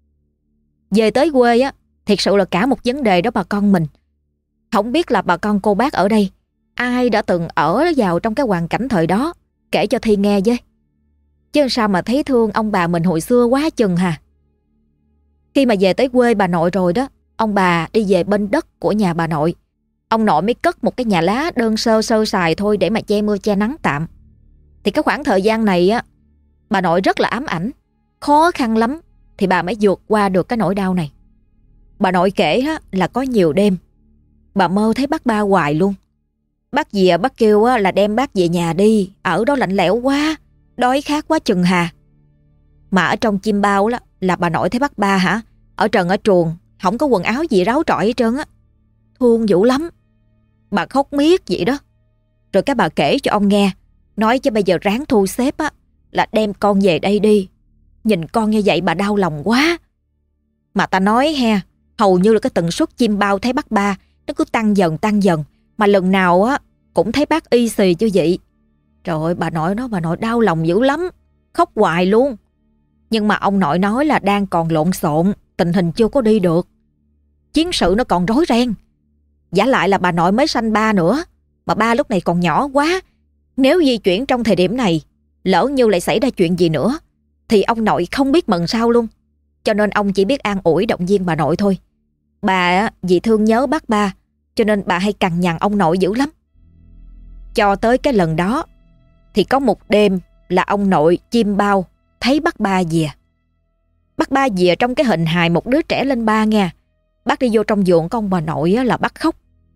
Về tới quê á, thiệt sự là cả một vấn đề đó bà con mình. Không biết là bà con cô bác ở đây, ai đã từng ở vào trong cái hoàn cảnh thời đó, kể cho Thi nghe với. Chứ sao mà thấy thương ông bà mình hồi xưa quá chừng hà. Khi mà về tới quê bà nội rồi đó, ông bà đi về bên đất của nhà bà nội. Ông nội mới cất một cái nhà lá đơn sơ sơ sài thôi để mà che mưa che nắng tạm. Thì cái khoảng thời gian này á, bà nội rất là ám ảnh, khó khăn lắm thì bà mới vượt qua được cái nỗi đau này. Bà nội kể á, là có nhiều đêm bà mơ thấy bác ba hoài luôn. Bác dìa bác kêu á, là đem bác về nhà đi, ở đó lạnh lẽo quá, đói khát quá chừng hà. Mà ở trong chim bao là, là bà nội thấy bác ba hả, ở trần ở truồng, không có quần áo gì ráo trọi hết trơn á. Thương dữ lắm. Bà khóc miết vậy đó. Rồi cái bà kể cho ông nghe, nói chứ bây giờ ráng thu xếp á, là đem con về đây đi. Nhìn con như vậy bà đau lòng quá. Mà ta nói he, hầu như là cái tần suất chim bao thấy bác ba nó cứ tăng dần tăng dần. Mà lần nào á cũng thấy bác y xì như vậy. Trời ơi, bà nội nói bà nội đau lòng dữ lắm, khóc hoài luôn. Nhưng mà ông nội nói là đang còn lộn xộn, tình hình chưa có đi được, chiến sự nó còn rối ren. Giả lại là bà nội mới sanh ba nữa, mà ba lúc này còn nhỏ quá. Nếu di chuyển trong thời điểm này, lỡ như lại xảy ra chuyện gì nữa, thì ông nội không biết mần sao luôn. Cho nên ông chỉ biết an ủi động viên bà nội thôi. Bà vì thương nhớ bác ba, cho nên bà hay cằn nhằn ông nội dữ lắm. Cho tới cái lần đó, thì có một đêm là ông nội chim bao thấy bác ba về. Bác ba về trong cái hình hài một đứa trẻ lên ba nha. Bác đi vô trong vườn của ông bà nội là bác khóc.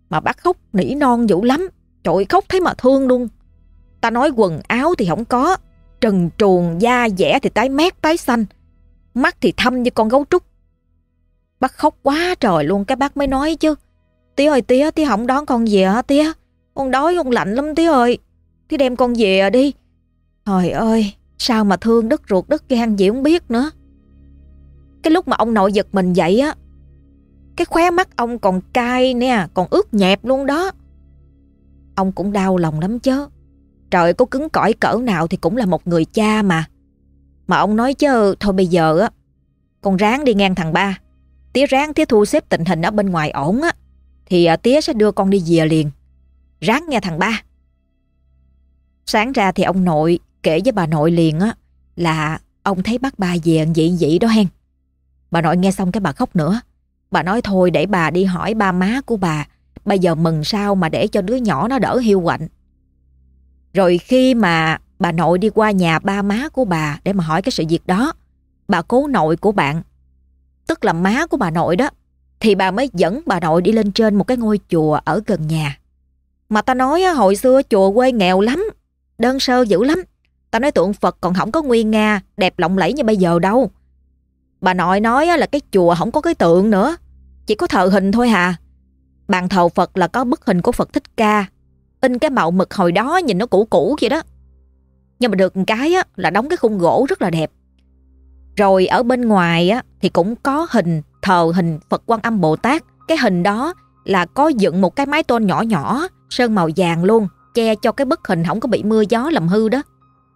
Mà bác khóc nỉ non dữ lắm. Trời ơi, khóc thấy mà thương luôn. Ta nói quần áo thì không có, trần truồng da dẻ thì tái mét tái xanh, mắt thì thâm như con gấu trúc. Bác khóc quá trời luôn. Cái bác mới nói chứ: Tía ơi tía, tía không đón con về hả tía? Con đói con lạnh lắm tía ơi, tía đem con về đi. Trời ơi, sao mà thương đứt ruột đứt gan gì không biết nữa. Cái lúc mà ông nội giật mình dậy á, cái khóe mắt ông còn cay nè, còn ướt nhẹp luôn đó. Ông cũng đau lòng lắm chứ. Trời, có cứng cỏi cỡ nào thì cũng là một người cha mà. Mà ông nói chứ thôi bây giờ á, con ráng đi ngang thằng ba. Tía ráng tía thu xếp tình hình ở bên ngoài ổn á, thì tía sẽ đưa con đi về liền. Ráng nghe thằng ba. Sáng ra thì ông nội kể với bà nội liền á là ông thấy bác ba về vậy vậy đó hen. Bà nội nghe xong cái bà khóc nữa. Bà nói thôi để bà đi hỏi ba má của bà, bây giờ mừng sao mà để cho đứa nhỏ nó đỡ hiu quạnh. Rồi khi mà bà nội đi qua nhà ba má của bà để mà hỏi cái sự việc đó, bà cố nội của bạn, tức là má của bà nội đó, thì bà mới dẫn bà nội đi lên trên một cái ngôi chùa ở gần nhà. Mà ta nói hồi xưa chùa quê nghèo lắm, đơn sơ dữ lắm. Ta nói tượng Phật còn không có nguy nga, đẹp lộng lẫy như bây giờ đâu. Bà nội nói là cái chùa không có cái tượng nữa, chỉ có thờ hình thôi hà. Bàn thờ Phật là có bức hình của Phật Thích Ca, in cái màu mực hồi đó nhìn nó cũ cũ vậy đó. Nhưng mà được một cái á, là đóng cái khung gỗ rất là đẹp. Rồi ở bên ngoài á, thì cũng có hình thờ hình Phật Quan Âm Bồ Tát. Cái hình đó là có dựng một cái mái tôn nhỏ nhỏ, sơn màu vàng luôn, che cho cái bức hình không có bị mưa gió làm hư đó.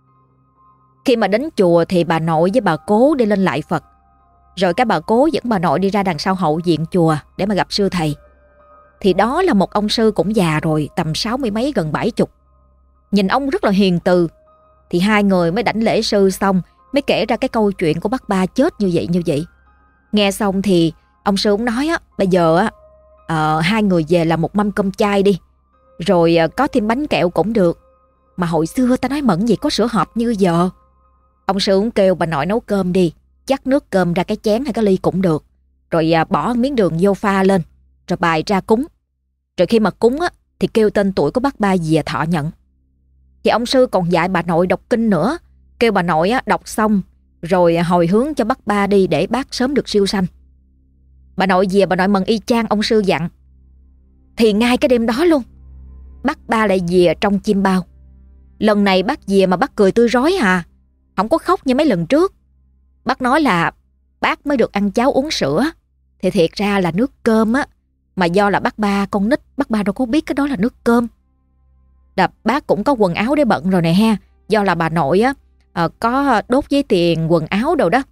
Khi mà đến chùa thì bà nội với bà cố đi lên lại Phật. Rồi cái bà cố dẫn bà nội đi ra đằng sau hậu viện chùa để mà gặp sư thầy. Thì đó là một ông sư cũng già rồi, tầm sáu mươi mấy gần bảy chục. Nhìn ông rất là hiền từ. Thì hai người mới đảnh lễ sư xong mới kể ra cái câu chuyện của bác ba chết như vậy như vậy. Nghe xong thì ông sư cũng nói á, bây giờ á uh, hai người về làm một mâm cơm chay đi. Rồi uh, có thêm bánh kẹo cũng được. Mà hồi xưa ta nói mận gì có sữa hộp như giờ. Ông sư cũng kêu bà nội nấu cơm đi, chắc nước cơm ra cái chén hay cái ly cũng được. Rồi uh, bỏ miếng đường vô pha lên, rồi bài ra cúng. Rồi khi mà cúng á thì kêu tên tuổi của bác ba về thọ nhận. Thì ông sư còn dạy bà nội đọc kinh nữa, kêu bà nội á, đọc xong rồi hồi hướng cho bác ba đi để bác sớm được siêu sanh. Bà nội về bà nội mừng y chang ông sư dặn. Thì ngay cái đêm đó luôn, bác ba lại về trong chim bao. Lần này bác về mà bác cười tươi rói à, không có khóc như mấy lần trước. Bác nói là bác mới được ăn cháo uống sữa, thì thiệt ra là nước cơm á, mà do là bác ba con nít, bác ba đâu có biết cái đó là nước cơm. Đập bác cũng có quần áo để bận rồi nè ha, do là bà nội á uh, có đốt giấy tiền quần áo đâu đó.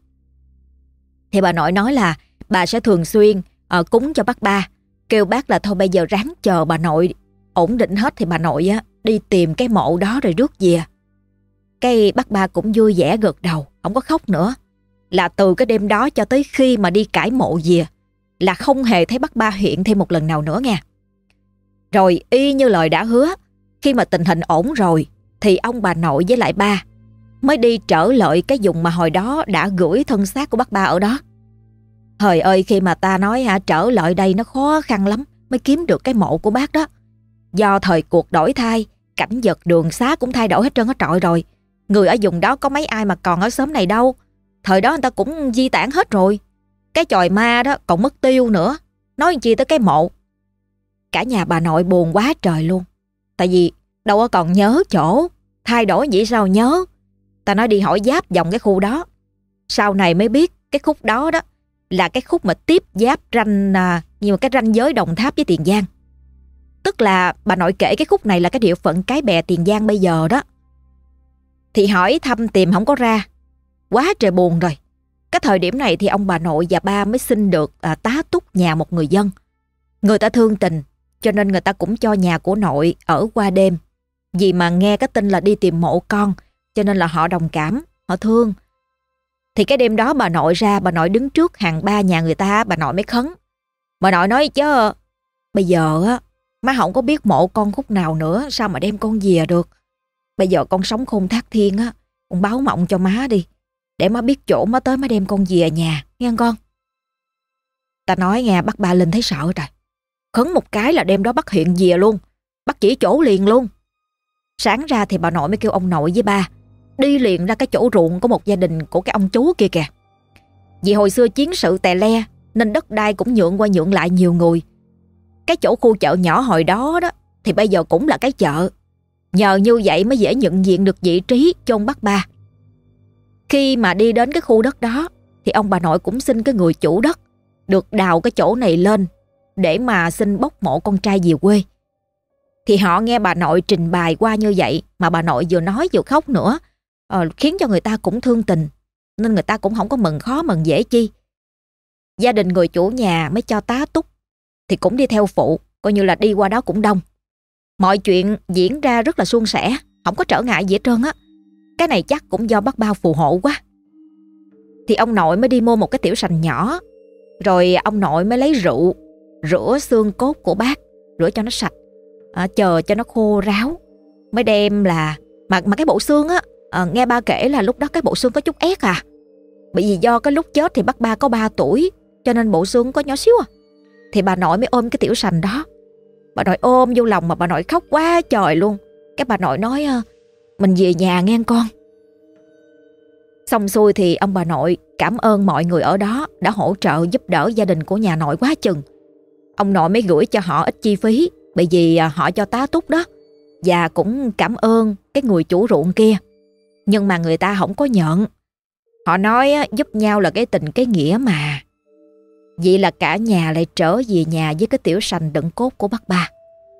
Thì bà nội nói là bà sẽ thường xuyên uh, cúng cho bác ba, kêu bác là thôi bây giờ ráng chờ bà nội ổn định hết thì bà nội á đi tìm cái mộ đó rồi rước về. Cái bác ba cũng vui vẻ gật đầu, không có khóc nữa. Là từ cái đêm đó cho tới khi mà đi cải mộ về là không hề thấy bác ba hiện thêm một lần nào nữa nha. Rồi y như lời đã hứa, khi mà tình hình ổn rồi thì ông bà nội với lại ba mới đi trở lại cái vùng mà hồi đó đã gửi thân xác của bác ba ở đó. Thời ơi, khi mà ta nói hả, trở lại đây nó khó khăn lắm mới kiếm được cái mộ của bác đó. Do thời cuộc đổi thay, cảnh vật đường xá cũng thay đổi hết trơn hết trọi rồi. Người ở vùng đó có mấy ai mà còn ở xóm này đâu. Thời đó người ta cũng di tản hết rồi. Cái chòi ma đó còn mất tiêu nữa, nói chi tới cái mộ. Cả nhà bà nội buồn quá trời luôn. Tại vì đâu có còn nhớ chỗ, thay đổi vậy sao nhớ. Ta nói đi hỏi giáp vòng cái khu đó. Sau này mới biết cái khúc đó đó là cái khúc mà tiếp giáp ranh à, như một cái ranh giới Đồng Tháp với Tiền Giang. Tức là bà nội kể cái khúc này là cái địa phận Cái Bè Tiền Giang bây giờ đó. Thì hỏi thăm tìm không có ra, quá trời buồn rồi. Cái thời điểm này thì ông bà nội và ba mới xin được à, tá túc nhà một người dân. Người ta thương tình, cho nên người ta cũng cho nhà của nội ở qua đêm. Vì mà nghe cái tin là đi tìm mộ con, cho nên là họ đồng cảm, họ thương. Thì cái đêm đó bà nội ra, bà nội đứng trước hàng ba nhà người ta, bà nội mới khấn. Bà nội nói chứ bây giờ á, má không có biết mộ con khúc nào nữa, sao mà đem con về được. Bây giờ con sống khôn thác thiên á, con báo mộng cho má đi, để má biết chỗ má tới má đem con về nhà, nghe con. Ta nói nghe bác ba Linh thấy sợ rồi. Khấn một cái là đêm đó bác hiện về luôn, bác chỉ chỗ liền luôn. Sáng ra thì bà nội mới kêu ông nội với ba đi liền ra cái chỗ ruộng của một gia đình của cái ông chú kia kìa. Vì hồi xưa chiến sự tè le nên đất đai cũng nhượng qua nhượng lại nhiều người. Cái chỗ khu chợ nhỏ hồi đó đó thì bây giờ cũng là cái chợ. Nhờ như vậy mới dễ nhận diện được vị trí chôn bác ba. Khi mà đi đến cái khu đất đó thì ông bà nội cũng xin cái người chủ đất được đào cái chỗ này lên để mà xin bốc mộ con trai về quê. Thì họ nghe bà nội trình bày qua như vậy mà bà nội vừa nói vừa khóc nữa, ờ, khiến cho người ta cũng thương tình, nên người ta cũng không có mừng khó mừng dễ chi. Gia đình người chủ nhà mới cho tá túc thì cũng đi theo phụ, coi như là đi qua đó cũng đông. Mọi chuyện diễn ra rất là suôn sẻ, không có trở ngại gì hết trơn á. Cái này chắc cũng do bác ba phù hộ quá. Thì ông nội mới đi mua một cái tiểu sành nhỏ, rồi ông nội mới lấy rượu rửa xương cốt của bác, rửa cho nó sạch, à, chờ cho nó khô ráo mới đem là mà mà cái bộ xương á, à, nghe ba kể là lúc đó cái bộ xương có chút ép à. Bởi vì do cái lúc chết thì bác ba có ba tuổi cho nên bộ xương có nhỏ xíu à. Thì bà nội mới ôm cái tiểu sành đó, bà nội ôm vô lòng mà bà nội khóc quá trời luôn. Cái bà nội nói mình về nhà nghe con. Xong xuôi thì ông bà nội cảm ơn mọi người ở đó đã hỗ trợ giúp đỡ gia đình của nhà nội quá chừng. Ông nội mới gửi cho họ ít chi phí bởi vì họ cho tá túc đó, và cũng cảm ơn cái người chủ ruộng kia. Nhưng mà người ta không có nhận. Họ nói giúp nhau là cái tình cái nghĩa mà. Vậy là cả nhà lại trở về nhà với cái tiểu sành đựng cốt của bác ba.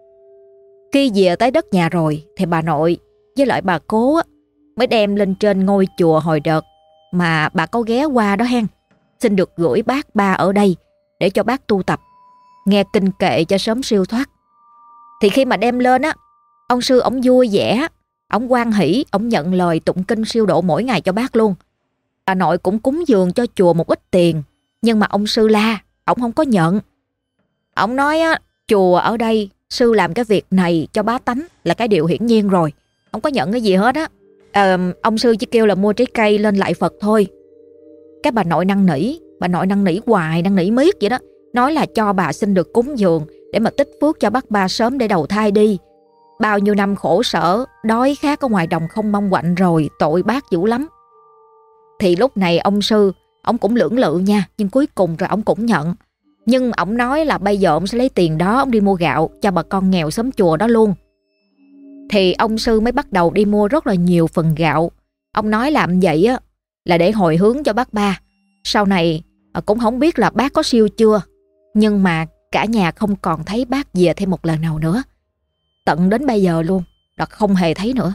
Khi về tới đất nhà rồi thì bà nội với lại bà cố á, mới đem lên trên ngôi chùa hồi đợt mà bà có ghé qua đó hen, xin được gửi bác ba ở đây để cho bác tu tập, nghe kinh kệ cho sớm siêu thoát. Thì khi mà đem lên á, ông sư ổng vui vẻ, ổng hoan hỉ, ổng nhận lời tụng kinh siêu độ mỗi ngày cho bác luôn. Bà nội cũng cúng dường cho chùa một ít tiền, nhưng mà ông sư la, ổng không có nhận. Ổng nói á, chùa ở đây sư làm cái việc này cho bá tánh là cái điều hiển nhiên rồi, không có nhận cái gì hết á. À, ông sư chỉ kêu là mua trái cây lên lại Phật thôi. Cái bà nội năn nỉ, bà nội năn nỉ hoài, năn nỉ miết vậy đó, nói là cho bà xin được cúng dường để mà tích phước cho bác ba sớm để đầu thai đi. Bao nhiêu năm khổ sở, đói khát ở ngoài đồng không mong quạnh rồi, tội bác dữ lắm. Thì lúc này ông sư, ông cũng lưỡng lự nha, nhưng cuối cùng rồi ông cũng nhận. Nhưng ông nói là bây giờ ông sẽ lấy tiền đó, ông đi mua gạo cho bà con nghèo xóm chùa đó luôn. Thì ông sư mới bắt đầu đi mua rất là nhiều phần gạo. Ông nói làm vậy á là để hồi hướng cho bác ba. Sau này cũng không biết là bác có siêu chưa, nhưng mà cả nhà không còn thấy bác về thêm một lần nào nữa. Tận đến bây giờ luôn là không hề thấy nữa.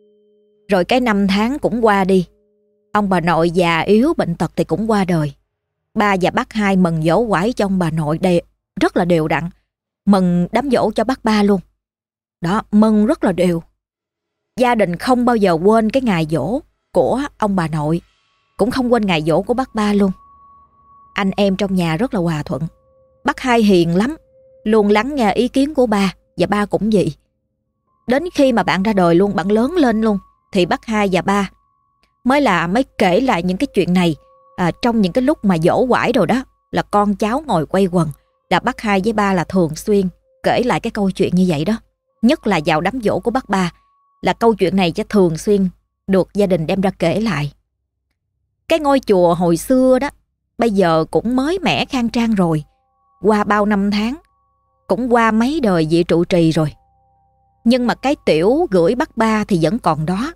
Rồi cái năm tháng cũng qua đi. Ông bà nội già yếu bệnh tật thì cũng qua đời. Ba và bác hai mừng dỗ quải cho ông bà nội đều, rất là đều đặn. Mừng đám dỗ cho bác ba luôn. Đó, mừng rất là đều. Gia đình không bao giờ quên cái ngày dỗ của ông bà nội, cũng không quên ngày dỗ của bác ba luôn. Anh em trong nhà rất là hòa thuận. Bác hai hiền lắm, luôn lắng nghe ý kiến của ba, và ba cũng vậy. Đến khi mà bạn ra đời luôn, bạn lớn lên luôn, thì bác hai và ba mới là mới kể lại những cái chuyện này. À, trong những cái lúc mà dỗ quải rồi đó, là con cháu ngồi quay quần, là bác hai với ba là thường xuyên kể lại cái câu chuyện như vậy đó. Nhất là vào đám dỗ của bác ba, là câu chuyện này sẽ thường xuyên được gia đình đem ra kể lại. Cái ngôi chùa hồi xưa đó bây giờ cũng mới mẻ khang trang rồi. Qua bao năm tháng, cũng qua mấy đời vị trụ trì rồi, nhưng mà cái tiểu gửi bác ba thì vẫn còn đó.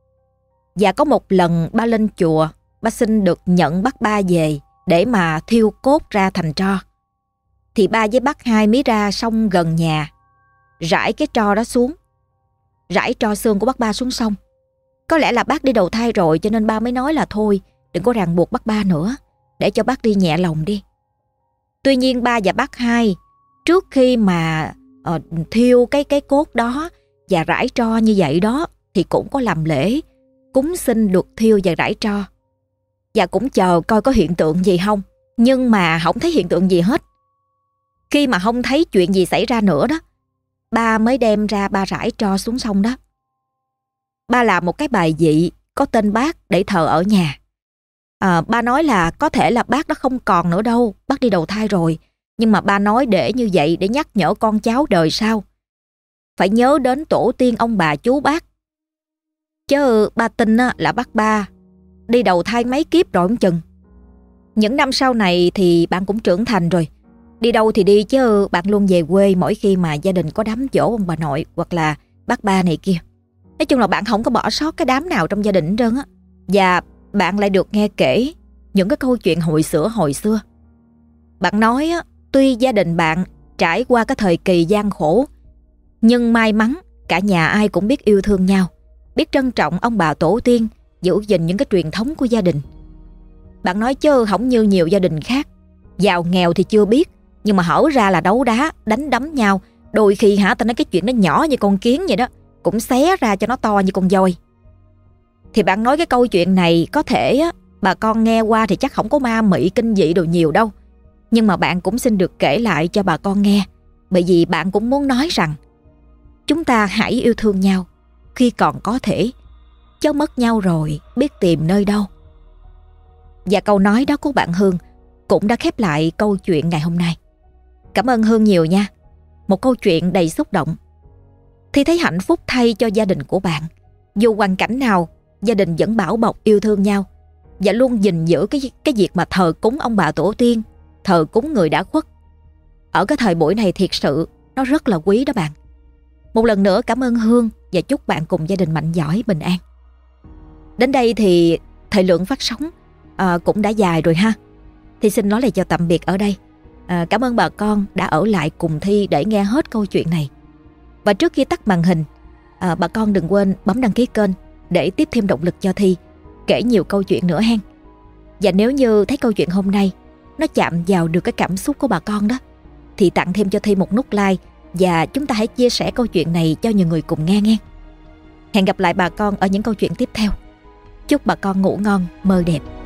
Và có một lần ba lên chùa, ba xin được nhận bác ba về để mà thiêu cốt ra thành tro. Thì ba với bác hai mới ra sông gần nhà, rải cái tro đó xuống, rải tro xương của bác ba xuống sông. Có lẽ là bác đi đầu thai rồi cho nên ba mới nói là thôi, đừng có ràng buộc bác ba nữa, để cho bác đi nhẹ lòng đi. Tuy nhiên ba và bác hai trước khi mà uh, thiêu cái cái cốt đó và rải tro như vậy đó, thì cũng có làm lễ cúng xin được thiêu và rải tro, và cũng chờ coi có hiện tượng gì không. Nhưng mà không thấy hiện tượng gì hết. Khi mà không thấy chuyện gì xảy ra nữa đó, ba mới đem ra ba rải tro xuống sông đó. Ba làm một cái bài vị có tên bác để thờ ở nhà. À, ba nói là có thể là bác đó không còn nữa đâu, bác đi đầu thai rồi, Nhưng mà ba nói để như vậy để nhắc nhở con cháu đời sau. Phải nhớ đến tổ tiên ông bà chú bác. Chứ ba tin là bác ba đi đầu thai mấy kiếp rồi không chừng. Những năm sau này thì bạn cũng trưởng thành rồi. Đi đâu thì đi chứ bạn luôn về quê mỗi khi mà gia đình có đám giỗ ông bà nội hoặc là bác ba này kia. Nói chung là bạn không có bỏ sót cái đám nào trong gia đình hết trơn á. Và bạn lại được nghe kể những cái câu chuyện hồi xưa hồi xưa. Bạn nói á, tuy gia đình bạn trải qua cái thời kỳ gian khổ, nhưng may mắn cả nhà ai cũng biết yêu thương nhau, biết trân trọng ông bà tổ tiên, giữ gìn những cái truyền thống của gia đình. Bạn nói chứ không như nhiều gia đình khác, giàu nghèo thì chưa biết, nhưng mà hở ra là đấu đá, đánh đấm nhau. Đôi khi hả, ta nói cái chuyện nó nhỏ như con kiến vậy đó, cũng xé ra cho nó to như con voi. Thì bạn nói cái câu chuyện này có thể á, bà con nghe qua thì chắc không có ma mị kinh dị đồ nhiều đâu. Nhưng mà bạn cũng xin được kể lại cho bà con nghe, bởi vì bạn cũng muốn nói rằng chúng ta hãy yêu thương nhau khi còn có thể, chứ mất nhau rồi biết tìm nơi đâu. Và câu nói đó của bạn Hương cũng đã khép lại câu chuyện ngày hôm nay. Cảm ơn Hương nhiều nha. Một câu chuyện đầy xúc động. Thì thấy hạnh phúc thay cho gia đình của bạn. Dù hoàn cảnh nào, gia đình vẫn bảo bọc yêu thương nhau và luôn gìn giữ cái, cái việc mà thờ cúng ông bà tổ tiên, thờ cúng người đã khuất. Ở cái thời buổi này thiệt sự nó rất là quý đó bạn. Một lần nữa cảm ơn Hương và chúc bạn cùng gia đình mạnh giỏi, bình an. Đến đây thì thời lượng phát sóng à, cũng đã dài rồi ha. Thì xin nói lời chào tạm biệt ở đây. À, cảm ơn bà con đã ở lại cùng Thi để nghe hết câu chuyện này. Và trước khi tắt màn hình, à, bà con đừng quên bấm đăng ký kênh để tiếp thêm động lực cho Thi kể nhiều câu chuyện nữa hen. Và nếu như thấy câu chuyện hôm nay nó chạm vào được cái cảm xúc của bà con đó, thì tặng thêm cho Thi một nút like và chúng ta hãy chia sẻ câu chuyện này cho nhiều người cùng nghe nghe. Hẹn gặp lại bà con ở những câu chuyện tiếp theo. Chúc bà con ngủ ngon, mơ đẹp.